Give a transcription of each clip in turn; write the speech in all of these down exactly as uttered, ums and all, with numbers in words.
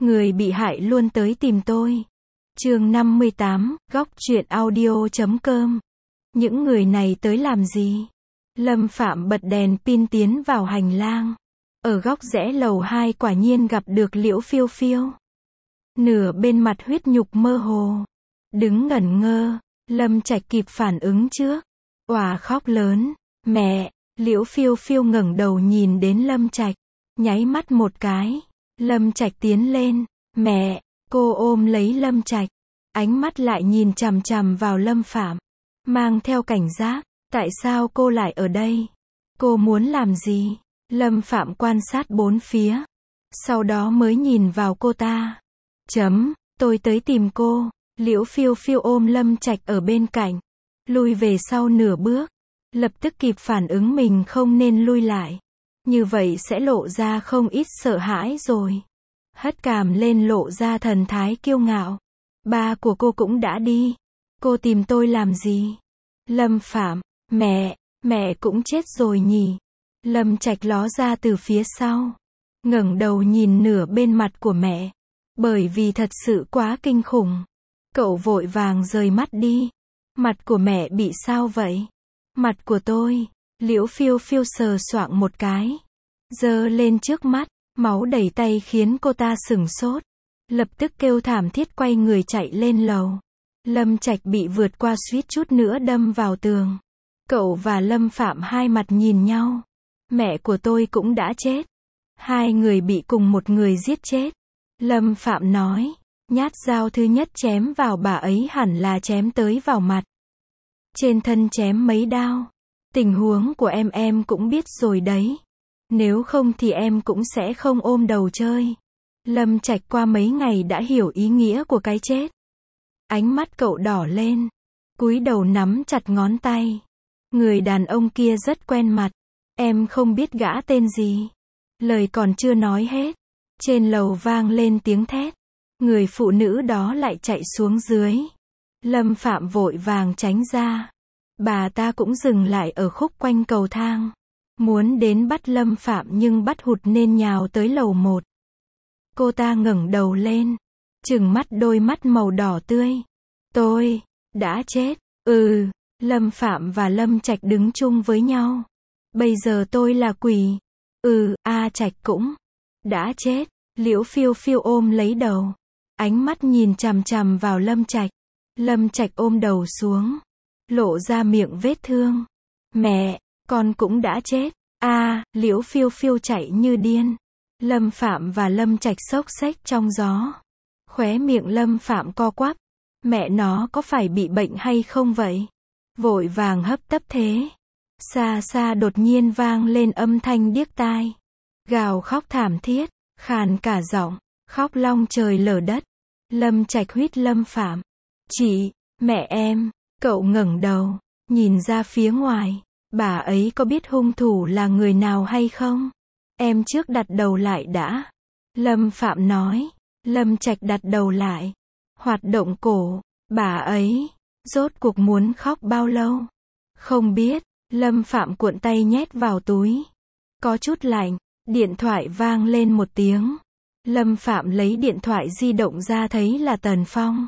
Người bị hại luôn tới tìm tôi. Chương năm mươi tám, góc truyện audio chấm com. Những người này tới làm gì? Lâm Phạm bật đèn pin tiến vào hành lang. Ở góc rẽ lầu hai quả nhiên gặp được Liễu Phiêu Phiêu. Nửa bên mặt huyết nhục mơ hồ. Đứng ngẩn ngơ, Lâm Trạch kịp phản ứng trước. Òa khóc lớn. Mẹ! Liễu Phiêu Phiêu ngẩng đầu nhìn đến Lâm Trạch. Nháy mắt một cái. Lâm Trạch tiến lên. Mẹ! Cô ôm lấy Lâm Trạch. Ánh mắt lại nhìn chằm chằm vào Lâm Phạm. Mang theo cảnh giác. Tại sao cô lại ở đây? Cô muốn làm gì? Lâm Phạm quan sát bốn phía. Sau đó mới nhìn vào cô ta. Chấm, tôi tới tìm cô. Liễu Phiêu Phiêu ôm Lâm Trạch ở bên cạnh. Lui về sau nửa bước. Lập tức kịp phản ứng mình không nên lui lại. Như vậy sẽ lộ ra không ít sợ hãi rồi. Hất cằm lên lộ ra thần thái kiêu ngạo. Ba của cô cũng đã đi. Cô tìm tôi làm gì? Lâm Phạm, mẹ, mẹ cũng chết rồi nhỉ? Lâm Trạch ló ra từ phía sau. Ngẩng đầu nhìn nửa bên mặt của mẹ. Bởi vì thật sự quá kinh khủng. Cậu vội vàng rời mắt đi. Mặt của mẹ bị sao vậy? Mặt của tôi. Liễu Phiêu Phiêu sờ soạng một cái. Giơ lên trước mắt. Máu đầy tay khiến cô ta sửng sốt. Lập tức kêu thảm thiết quay người chạy lên lầu. Lâm Trạch bị vượt qua suýt chút nữa đâm vào tường. Cậu và Lâm Phạm hai mặt nhìn nhau. Mẹ của tôi cũng đã chết. Hai người bị cùng một người giết chết. Lâm Phạm nói. Nhát dao thứ nhất chém vào bà ấy hẳn là chém tới vào mặt. Trên thân chém mấy đao. Tình huống của em em cũng biết rồi đấy. Nếu không thì em cũng sẽ không ôm đầu chơi. Lâm Trạch qua mấy ngày đã hiểu ý nghĩa của cái chết. Ánh mắt cậu đỏ lên. Cúi đầu nắm chặt ngón tay. Người đàn ông kia rất quen mặt. Em không biết gã tên gì. Lời còn chưa nói hết. Trên lầu vang lên tiếng thét. Người phụ nữ đó lại chạy xuống dưới. Lâm Phạm vội vàng tránh ra. Bà ta cũng dừng lại ở khúc quanh cầu thang. Muốn đến bắt Lâm Phạm nhưng bắt hụt nên nhào tới lầu một. Cô ta ngẩng đầu lên. Trừng mắt đôi mắt màu đỏ tươi. Tôi, đã chết. Ừ, Lâm Phạm và Lâm Trạch đứng chung với nhau. Bây giờ tôi là quỷ. Ừ, A Trạch cũng đã chết. Liễu Phiêu Phiêu ôm lấy đầu. Ánh mắt nhìn chằm chằm vào Lâm Trạch. Lâm Trạch ôm đầu xuống. Lộ ra miệng vết thương. Mẹ, con cũng đã chết. A, à, Liễu Phiêu Phiêu chạy như điên. Lâm Phạm và Lâm Trạch xốc xếch trong gió. Khóe miệng Lâm Phạm co quắp. Mẹ nó có phải bị bệnh hay không vậy? Vội vàng hấp tấp thế. Xa xa đột nhiên vang lên âm thanh điếc tai. Gào khóc thảm thiết, khàn cả giọng, khóc long trời lở đất. Lâm Trạch huýt Lâm Phạm. Chị, mẹ em. Cậu ngẩng đầu, nhìn ra phía ngoài. Bà ấy có biết hung thủ là người nào hay không? Em trước đặt đầu lại đã. Lâm Phạm nói. Lâm Trạch đặt đầu lại. Hoạt động cổ. Bà ấy, rốt cuộc muốn khóc bao lâu? Không biết. Lâm Phạm cuộn tay nhét vào túi. Có chút lạnh. Điện thoại vang lên một tiếng. Lâm Phạm lấy điện thoại di động ra thấy là Tần Phong.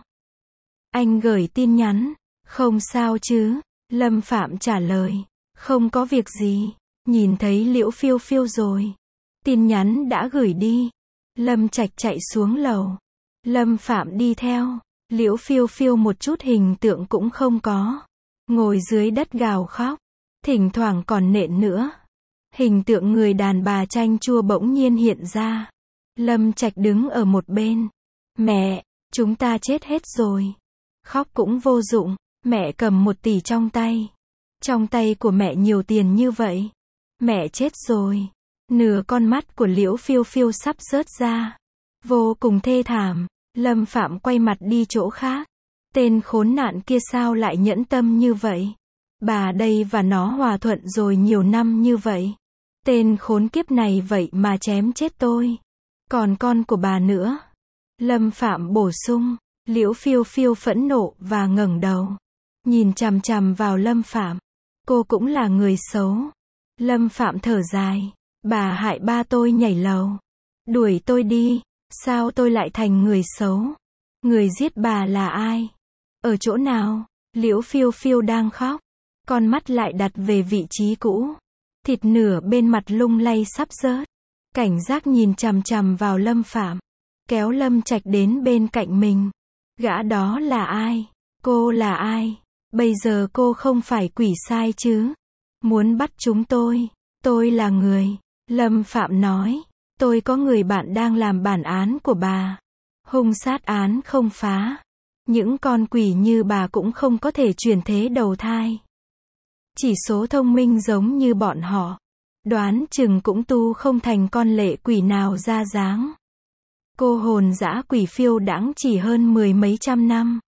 Anh gửi tin nhắn. Không sao chứ? Lâm Phạm trả lời. Không có việc gì. Nhìn thấy Liễu Phiêu Phiêu rồi. Tin nhắn đã gửi đi. Lâm Trạch chạy xuống lầu. Lâm Phạm đi theo. Liễu Phiêu Phiêu một chút hình tượng cũng không có. Ngồi dưới đất gào khóc. Thỉnh thoảng còn nện nữa. Hình tượng người đàn bà chanh chua bỗng nhiên hiện ra. Lâm Trạch đứng ở một bên. Mẹ, chúng ta chết hết rồi. Khóc cũng vô dụng. Mẹ cầm một tỷ trong tay. Trong tay của mẹ nhiều tiền như vậy. Mẹ chết rồi. Nửa con mắt của Liễu Phiêu Phiêu sắp rớt ra. Vô cùng thê thảm. Lâm Phạm quay mặt đi chỗ khác. Tên khốn nạn kia sao lại nhẫn tâm như vậy? Bà đây và nó hòa thuận rồi nhiều năm như vậy. Tên khốn kiếp này vậy mà chém chết tôi. Còn con của bà nữa. Lâm Phạm bổ sung. Liễu Phiêu Phiêu phẫn nộ và ngẩng đầu. Nhìn chằm chằm vào Lâm Phạm. Cô cũng là người xấu. Lâm Phạm thở dài. Bà hại ba tôi nhảy lầu. Đuổi tôi đi. Sao tôi lại thành người xấu? Người giết bà là ai? Ở chỗ nào? Liễu Phiêu Phiêu đang khóc. Con mắt lại đặt về vị trí cũ. Thịt nửa bên mặt lung lay sắp rớt. Cảnh giác nhìn chằm chằm vào Lâm Phạm. Kéo Lâm Trạch đến bên cạnh mình. Gã đó là ai? Cô là ai? Bây giờ cô không phải quỷ sai chứ? Muốn bắt chúng tôi? Tôi là người. Lâm Phạm nói. Tôi có người bạn đang làm bản án của bà. Hung sát án không phá. Những con quỷ như bà cũng không có thể chuyển thế đầu thai. Chỉ số thông minh giống như bọn họ. Đoán chừng cũng tu không thành con lệ quỷ nào ra dáng. Cô hồn dã quỷ phiêu đãng chỉ hơn mười mấy trăm năm.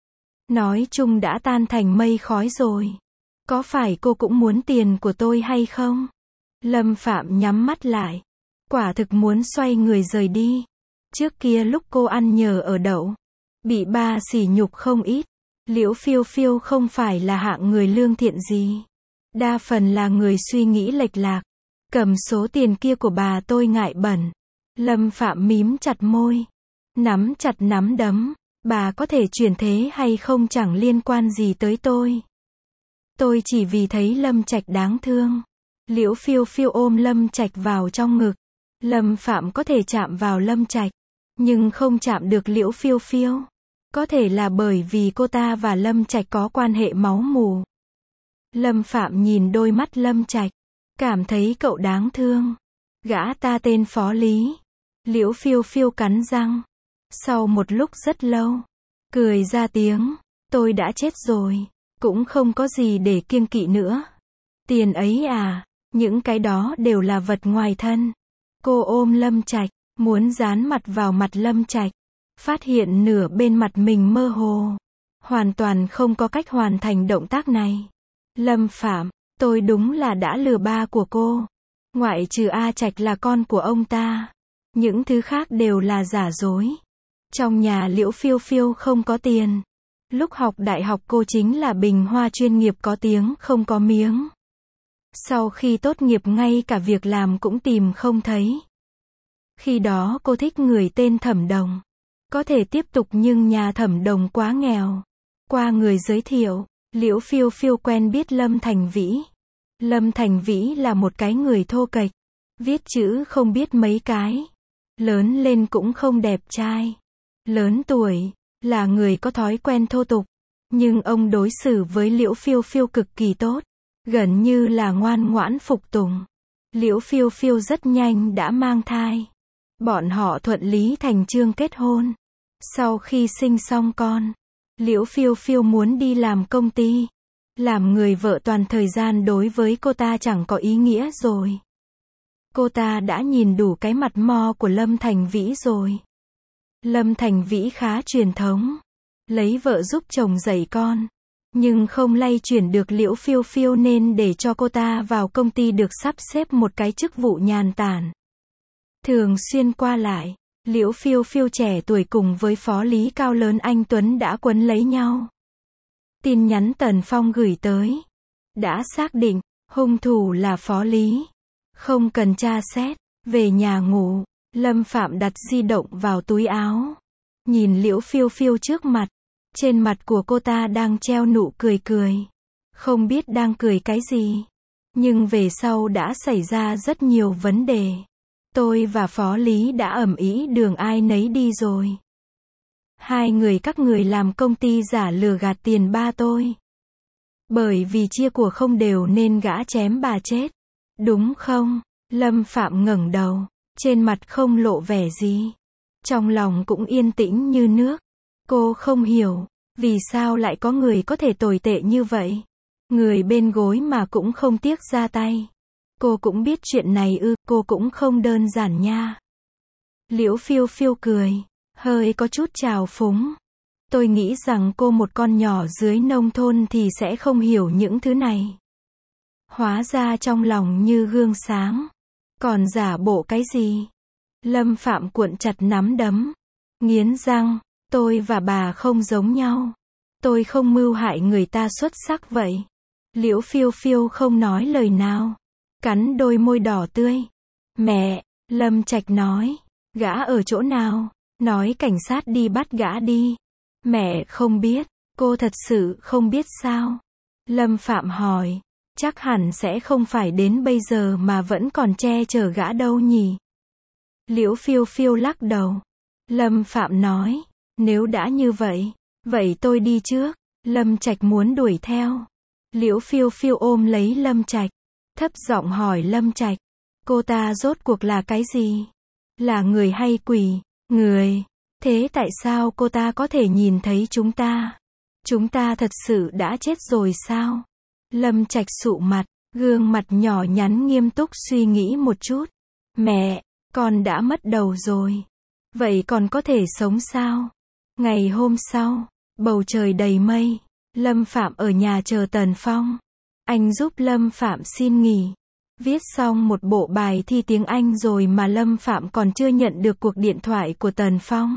Nói chung đã tan thành mây khói rồi. Có phải cô cũng muốn tiền của tôi hay không? Lâm Phạm nhắm mắt lại. Quả thực muốn xoay người rời đi. Trước kia lúc cô ăn nhờ ở đậu, bị ba sỉ nhục không ít. Liễu Phiêu Phiêu không phải là hạng người lương thiện gì. Đa phần là người suy nghĩ lệch lạc. Cầm số tiền kia của bà tôi ngại bẩn. Lâm Phạm mím chặt môi. Nắm chặt nắm đấm. Bà có thể chuyển thế hay không chẳng liên quan gì tới tôi. Tôi chỉ vì thấy Lâm Trạch đáng thương. Liễu Phiêu Phiêu ôm Lâm Trạch vào trong ngực. Lâm Phạm có thể chạm vào Lâm Trạch, nhưng không chạm được Liễu Phiêu Phiêu. Có thể là bởi vì cô ta và Lâm Trạch có quan hệ máu mù. Lâm Phạm nhìn đôi mắt Lâm Trạch, cảm thấy cậu đáng thương. Gã ta tên Phó Lý. Liễu Phiêu Phiêu cắn răng. Sau một lúc rất lâu, cười ra tiếng. Tôi đã chết rồi, cũng không có gì để kiêng kỵ nữa. Tiền ấy à, những cái đó đều là vật ngoài thân. Cô ôm Lâm Trạch, muốn dán mặt vào mặt Lâm Trạch. Phát hiện nửa bên mặt mình mơ hồ. Hoàn toàn không có cách hoàn thành động tác này. Lâm Phạm, tôi đúng là đã lừa ba của cô. Ngoại trừ A Trạch là con của ông ta. Những thứ khác đều là giả dối. Trong nhà Liễu Phiêu Phiêu không có tiền. Lúc học đại học cô chính là bình hoa chuyên nghiệp có tiếng không có miếng. Sau khi tốt nghiệp ngay cả việc làm cũng tìm không thấy. Khi đó cô thích người tên Thẩm Đồng. Có thể tiếp tục nhưng nhà Thẩm Đồng quá nghèo. Qua người giới thiệu, Liễu Phiêu Phiêu quen biết Lâm Thành Vĩ. Lâm Thành Vĩ là một cái người thô kệch. Viết chữ không biết mấy cái. Lớn lên cũng không đẹp trai. Lớn tuổi, là người có thói quen thô tục. Nhưng ông đối xử với Liễu Phiêu Phiêu cực kỳ tốt. Gần như là ngoan ngoãn phục tùng. Liễu Phiêu Phiêu rất nhanh đã mang thai. Bọn họ thuận lý thành chương kết hôn. Sau khi sinh xong con, Liễu Phiêu Phiêu muốn đi làm công ty. Làm người vợ toàn thời gian đối với cô ta chẳng có ý nghĩa rồi. Cô ta đã nhìn đủ cái mặt mo của Lâm Thành Vĩ rồi. Lâm Thành Vĩ khá truyền thống. Lấy vợ giúp chồng dạy con. Nhưng không lay chuyển được Liễu Phiêu Phiêu nên để cho cô ta vào công ty được sắp xếp một cái chức vụ nhàn tản. Thường xuyên qua lại, Liễu Phiêu Phiêu trẻ tuổi cùng với Phó Lý cao lớn anh Tuấn đã quấn lấy nhau. Tin nhắn Tần Phong gửi tới. Đã xác định, hung thủ là Phó Lý. Không cần tra xét, về nhà ngủ. Lâm Phạm đặt di động vào túi áo. Nhìn Liễu Phiêu Phiêu trước mặt. Trên mặt của cô ta đang treo nụ cười cười. Không biết đang cười cái gì. Nhưng về sau đã xảy ra rất nhiều vấn đề. Tôi và Phó Lý đã ầm ĩ đường ai nấy đi rồi. Hai người các người làm công ty giả lừa gạt tiền ba tôi. Bởi vì chia của không đều nên gã chém bà chết. Đúng không? Lâm Phạm ngẩng đầu. Trên mặt không lộ vẻ gì. Trong lòng cũng yên tĩnh như nước. Cô không hiểu. Vì sao lại có người có thể tồi tệ như vậy? Người bên gối mà cũng không tiếc ra tay. Cô cũng biết chuyện này ư, cô cũng không đơn giản nha. Liễu Phiêu Phiêu cười, hơi có chút trào phúng. Tôi nghĩ rằng cô một con nhỏ dưới nông thôn thì sẽ không hiểu những thứ này. Hóa ra trong lòng như gương sáng. Còn giả bộ cái gì? Lâm Phạm cuộn chặt nắm đấm. Nghiến răng, tôi và bà không giống nhau. Tôi không mưu hại người ta xuất sắc vậy. Liễu Phiêu Phiêu không nói lời nào. Cắn đôi môi đỏ tươi. Mẹ, Lâm Trạch nói. Gã ở chỗ nào? Nói cảnh sát đi bắt gã đi. Mẹ không biết. Cô thật sự không biết sao? Lâm Phạm hỏi. Chắc hẳn sẽ không phải đến bây giờ mà vẫn còn che chở gã đâu nhỉ? Liễu Phiêu Phiêu lắc đầu. Lâm Phạm nói. Nếu đã như vậy, vậy tôi đi trước. Lâm Trạch muốn đuổi theo. Liễu Phiêu Phiêu ôm lấy Lâm Trạch, thấp giọng hỏi Lâm Trạch. Cô ta rốt cuộc là cái gì? Là người hay quỷ? Người. Thế tại sao cô ta có thể nhìn thấy chúng ta? Chúng ta thật sự đã chết rồi sao? Lâm Trạch sụ mặt, gương mặt nhỏ nhắn nghiêm túc suy nghĩ một chút. Mẹ, con đã mất đầu rồi. Vậy còn có thể sống sao? Ngày hôm sau, bầu trời đầy mây. Lâm Phạm ở nhà chờ Tần Phong. Anh giúp Lâm Phạm xin nghỉ. Viết xong một bộ bài thi tiếng Anh rồi mà Lâm Phạm còn chưa nhận được cuộc điện thoại của Tần Phong.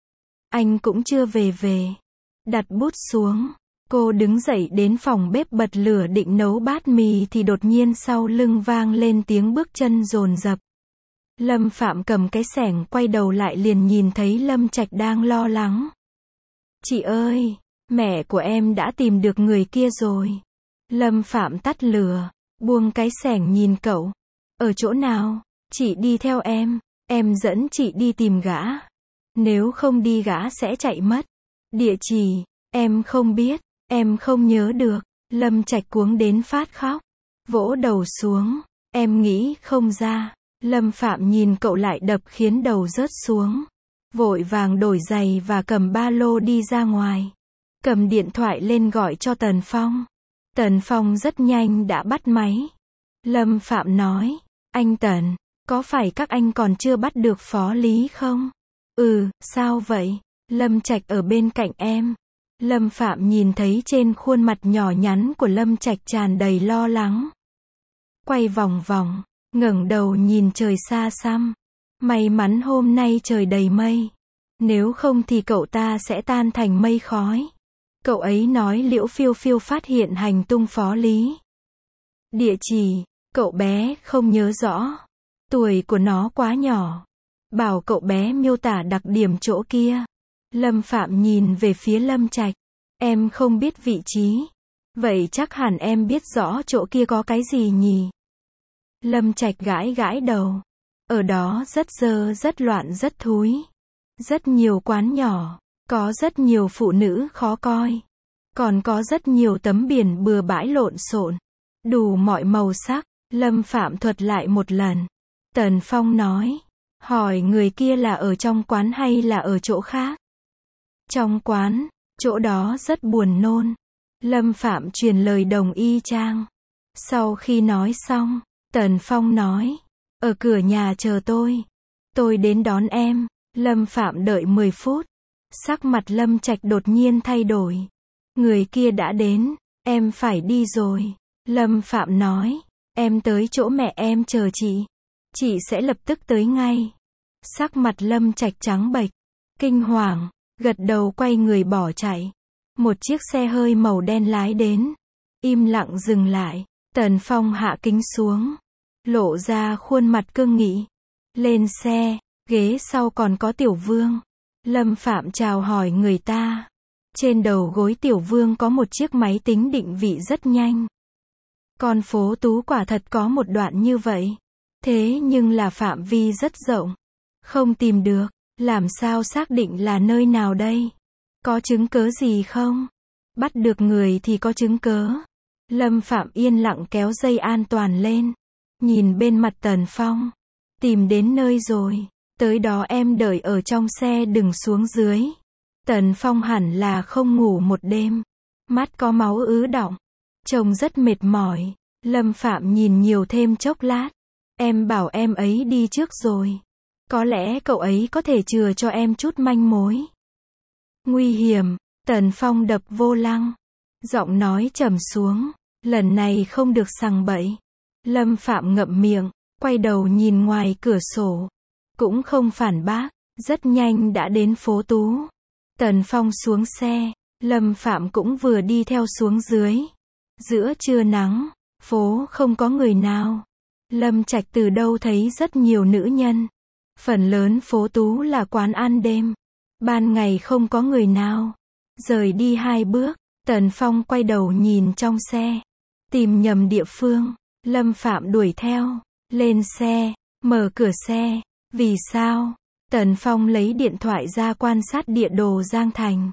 Anh cũng chưa về về. Đặt bút xuống. Cô đứng dậy đến phòng bếp bật lửa định nấu bát mì thì đột nhiên sau lưng vang lên tiếng bước chân dồn dập. Lâm Phạm cầm cái xẻng quay đầu lại liền nhìn thấy Lâm Trạch đang lo lắng. Chị ơi, mẹ của em đã tìm được người kia rồi. Lâm Phạm tắt lửa, buông cái xẻng nhìn cậu. Ở chỗ nào? Chị đi theo em, em dẫn chị đi tìm gã. Nếu không đi gã sẽ chạy mất. Địa chỉ, em không biết, em không nhớ được. Lâm Trạch cuống đến phát khóc, vỗ đầu xuống. Em nghĩ không ra. Lâm Phạm nhìn cậu lại đập khiến đầu rớt xuống. Vội vàng đổi giày và cầm ba lô đi ra ngoài. Cầm điện thoại lên gọi cho Tần Phong. Tần Phong rất nhanh đã bắt máy. Lâm Phạm nói, anh Tần, có phải các anh còn chưa bắt được Phó Lý không? Ừ, sao vậy? Lâm Trạch ở bên cạnh em. Lâm Phạm nhìn thấy trên khuôn mặt nhỏ nhắn của Lâm Trạch tràn đầy lo lắng. Quay vòng vòng, ngẩng đầu nhìn trời xa xăm. May mắn hôm nay trời đầy mây. Nếu không thì cậu ta sẽ tan thành mây khói. Cậu ấy nói Liễu Phiêu Phiêu phát hiện hành tung Phó Lý. Địa chỉ, cậu bé không nhớ rõ. Tuổi của nó quá nhỏ. Bảo cậu bé miêu tả đặc điểm chỗ kia. Lâm Phạm nhìn về phía Lâm Trạch. Em không biết vị trí. Vậy chắc hẳn em biết rõ chỗ kia có cái gì nhỉ? Lâm Trạch gãi gãi đầu. Ở đó rất dơ, rất loạn, rất thúi. Rất nhiều quán nhỏ. Có rất nhiều phụ nữ khó coi. Còn có rất nhiều tấm biển bừa bãi lộn xộn. Đủ mọi màu sắc. Lâm Phạm thuật lại một lần. Tần Phong nói. Hỏi người kia là ở trong quán hay là ở chỗ khác? Trong quán. Chỗ đó rất buồn nôn. Lâm Phạm truyền lời đồng y chang. Sau khi nói xong, Tần Phong nói. Ở cửa nhà chờ tôi. Tôi đến đón em. Lâm Phạm đợi mười phút. Sắc mặt Lâm Trạch đột nhiên thay đổi. Người kia đã đến. Em phải đi rồi. Lâm Phạm nói. Em tới chỗ mẹ em chờ chị. Chị sẽ lập tức tới ngay. Sắc mặt Lâm Trạch trắng bệch. Kinh hoàng. Gật đầu quay người bỏ chạy. Một chiếc xe hơi màu đen lái đến. Im lặng dừng lại. Tần Phong hạ kính xuống. Lộ ra khuôn mặt cương nghị. Lên xe. Ghế sau còn có Tiểu Vương. Lâm Phạm chào hỏi người ta. Trên đầu gối Tiểu Vương có một chiếc máy tính định vị rất nhanh. Con phố Tú quả thật có một đoạn như vậy. Thế nhưng là phạm vi rất rộng. Không tìm được. Làm sao xác định là nơi nào đây? Có chứng cớ gì không? Bắt được người thì có chứng cớ. Lâm Phạm yên lặng kéo dây an toàn lên. Nhìn bên mặt Tần Phong. Tìm đến nơi rồi. Tới đó em đợi ở trong xe đừng xuống dưới. Tần Phong hẳn là không ngủ một đêm. Mắt có máu ứ đọng. Trông rất mệt mỏi. Lâm Phạm nhìn nhiều thêm chốc lát. Em bảo em ấy đi trước rồi. Có lẽ cậu ấy có thể chừa cho em chút manh mối. Nguy hiểm. Tần Phong đập vô lăng. Giọng nói trầm xuống. Lần này không được sằng bậy. Lâm Phạm ngậm miệng. Quay đầu nhìn ngoài cửa sổ. Cũng không phản bác. Rất nhanh đã đến phố Tú. Tần Phong xuống xe. Lâm Phạm cũng vừa đi theo xuống dưới. Giữa trưa nắng. Phố không có người nào. Lâm Trạch từ đâu thấy rất nhiều nữ nhân. Phần lớn phố Tú là quán ăn đêm. Ban ngày không có người nào. Rời đi hai bước, Tần Phong quay đầu nhìn trong xe. Tìm nhầm địa phương. Lâm Phạm đuổi theo. Lên xe, mở cửa xe. Vì sao? Tần Phong lấy điện thoại ra quan sát địa đồ Giang Thành.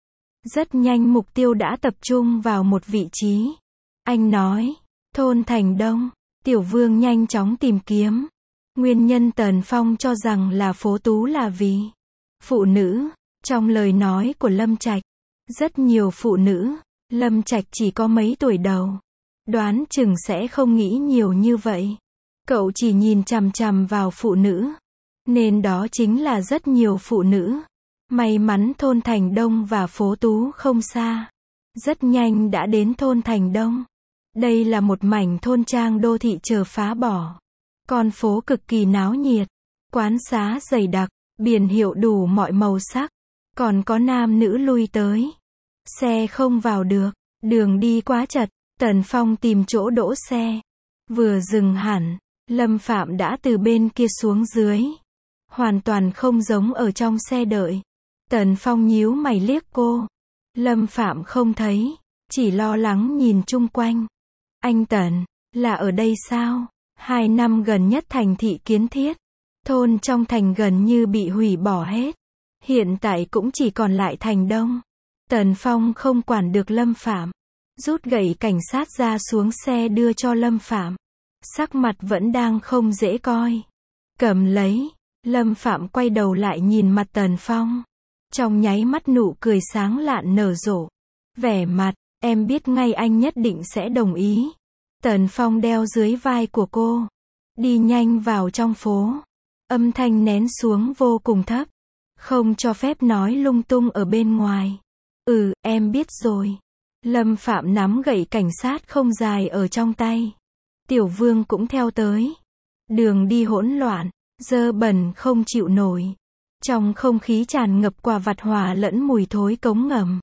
Rất nhanh mục tiêu đã tập trung vào một vị trí. Anh nói, thôn Thành Đông. Tiểu Vương nhanh chóng tìm kiếm. Nguyên nhân Tần Phong cho rằng là phố Tú là vì phụ nữ. Trong lời nói của Lâm Trạch, rất nhiều phụ nữ. Lâm Trạch chỉ có mấy tuổi đầu. Đoán chừng sẽ không nghĩ nhiều như vậy. Cậu chỉ nhìn chằm chằm vào phụ nữ. Nên đó chính là rất nhiều phụ nữ. May mắn thôn Thành Đông và phố Tú không xa. Rất nhanh đã đến thôn Thành Đông. Đây là một mảnh thôn trang đô thị chờ phá bỏ. Con phố cực kỳ náo nhiệt. Quán xá dày đặc, biển hiệu đủ mọi màu sắc. Còn có nam nữ lui tới. Xe không vào được, đường đi quá chật. Tần Phong tìm chỗ đỗ xe. Vừa dừng hẳn, Lâm Phạm đã từ bên kia xuống dưới. Hoàn toàn không giống ở trong xe đợi. Tần Phong nhíu mày liếc cô. Lâm Phạm không thấy, chỉ lo lắng nhìn chung quanh. Anh Tần, là ở đây sao? Hai năm gần nhất thành thị kiến thiết. Thôn trong thành gần như bị hủy bỏ hết. Hiện tại cũng chỉ còn lại Thành Đông. Tần Phong không quản được Lâm Phạm. Rút gậy cảnh sát ra xuống xe đưa cho Lâm Phạm. Sắc mặt vẫn đang không dễ coi. Cầm lấy. Lâm Phạm quay đầu lại nhìn mặt Tần Phong. Trong nháy mắt nụ cười sáng lạn nở rộ. Vẻ mặt, em biết ngay anh nhất định sẽ đồng ý. Tần Phong đeo dưới vai của cô. Đi nhanh vào trong phố. Âm thanh nén xuống vô cùng thấp. Không cho phép nói lung tung ở bên ngoài. Ừ, em biết rồi. Lâm Phạm nắm gậy cảnh sát không dài ở trong tay. Tiểu Vương cũng theo tới. Đường đi hỗn loạn, dơ bẩn không chịu nổi. Trong không khí tràn ngập quả vặt hòa lẫn mùi thối cống ngầm.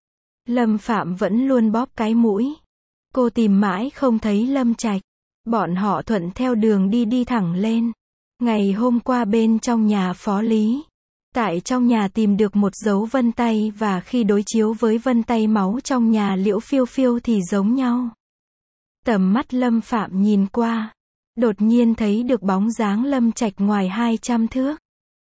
Lâm Phạm vẫn luôn bóp cái mũi. Cô tìm mãi không thấy Lâm Trạch. Bọn họ thuận theo đường đi đi thẳng lên. Ngày hôm qua bên trong nhà Phó Lý. Tại trong nhà tìm được một dấu vân tay và khi đối chiếu với vân tay máu trong nhà Liễu Phiêu Phiêu thì giống nhau. Tầm mắt Lâm Phạm nhìn qua. Đột nhiên thấy được bóng dáng Lâm Trạch ngoài hai trăm thước.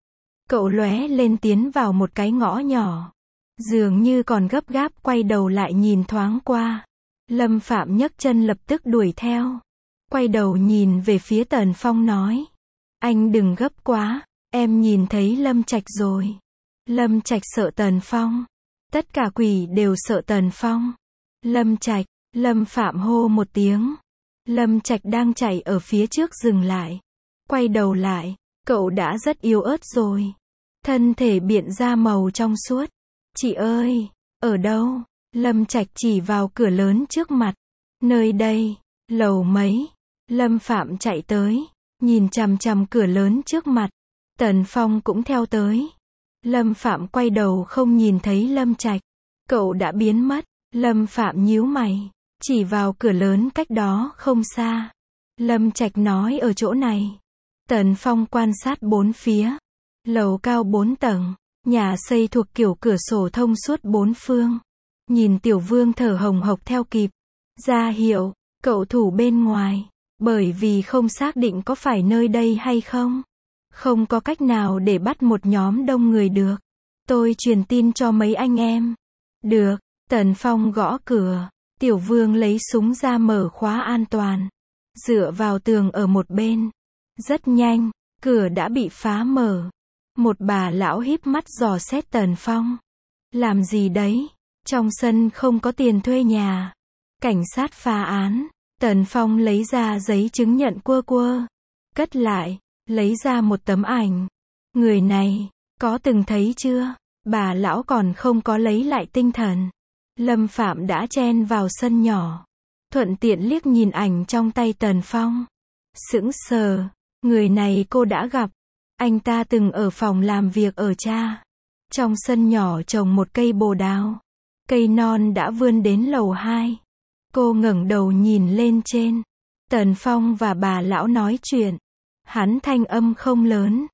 Cậu lóe lên tiến vào một cái ngõ nhỏ. Dường như còn gấp gáp quay đầu lại nhìn thoáng qua. Lâm Phạm nhấc chân lập tức đuổi theo. Quay đầu nhìn về phía Tần Phong nói. Anh đừng gấp quá, em nhìn thấy Lâm Trạch rồi. Lâm Trạch sợ Tần Phong. Tất cả quỷ đều sợ Tần Phong. Lâm Trạch, Lâm Phạm hô một tiếng. Lâm Trạch đang chạy ở phía trước dừng lại. Quay đầu lại, cậu đã rất yếu ớt rồi. Thân thể biện ra màu trong suốt. Chị ơi, ở đâu? Lâm Trạch chỉ vào cửa lớn trước mặt. Nơi đây, lầu mấy? Lâm Phạm chạy tới, nhìn chằm chằm cửa lớn trước mặt. Tần Phong cũng theo tới. Lâm Phạm quay đầu không nhìn thấy Lâm Trạch. Cậu đã biến mất. Lâm Phạm nhíu mày, chỉ vào cửa lớn cách đó không xa. Lâm Trạch nói ở chỗ này. Tần Phong quan sát bốn phía. Lầu cao bốn tầng, nhà xây thuộc kiểu cửa sổ thông suốt bốn phương. Nhìn Tiểu Vương thở hồng hộc theo kịp. Ra hiệu, cậu thủ bên ngoài. Bởi vì không xác định có phải nơi đây hay không. Không có cách nào để bắt một nhóm đông người được. Tôi truyền tin cho mấy anh em. Được, Tần Phong gõ cửa. Tiểu Vương lấy súng ra mở khóa an toàn. Dựa vào tường ở một bên. Rất nhanh, cửa đã bị phá mở. Một bà lão híp mắt dò xét Tần Phong. Làm gì đấy? Trong sân không có tiền thuê nhà. Cảnh sát phá án. Tần Phong lấy ra giấy chứng nhận quơ quơ. Cất lại, lấy ra một tấm ảnh. Người này, có từng thấy chưa? Bà lão còn không có lấy lại tinh thần. Lâm Phạm đã chen vào sân nhỏ. Thuận tiện liếc nhìn ảnh trong tay Tần Phong. Sững sờ, người này cô đã gặp. Anh ta từng ở phòng làm việc ở cha. Trong sân nhỏ trồng một cây bồ đào. Cây non đã vươn đến lầu hai. Cô ngẩng đầu nhìn lên trên. Tần Phong và bà lão nói chuyện. Hắn thanh âm không lớn.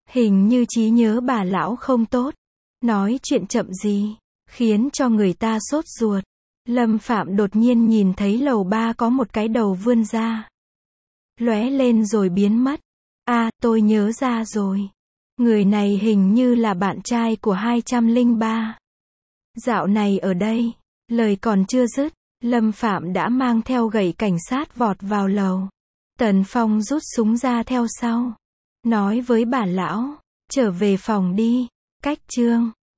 Hình như trí nhớ bà lão không tốt. Nói chuyện chậm gì, khiến cho người ta sốt ruột. Lâm Phạm đột nhiên nhìn thấy lầu ba có một cái đầu vươn ra. Lóe lên rồi biến mất. À, tôi nhớ ra rồi. Người này hình như là bạn trai của hai trăm linh ba. Dạo này ở đây. Lời còn chưa dứt, Lâm Phạm đã mang theo gậy cảnh sát vọt vào lầu. Tần Phong rút súng ra theo sau. Nói với bà lão, trở về phòng đi. Cách chương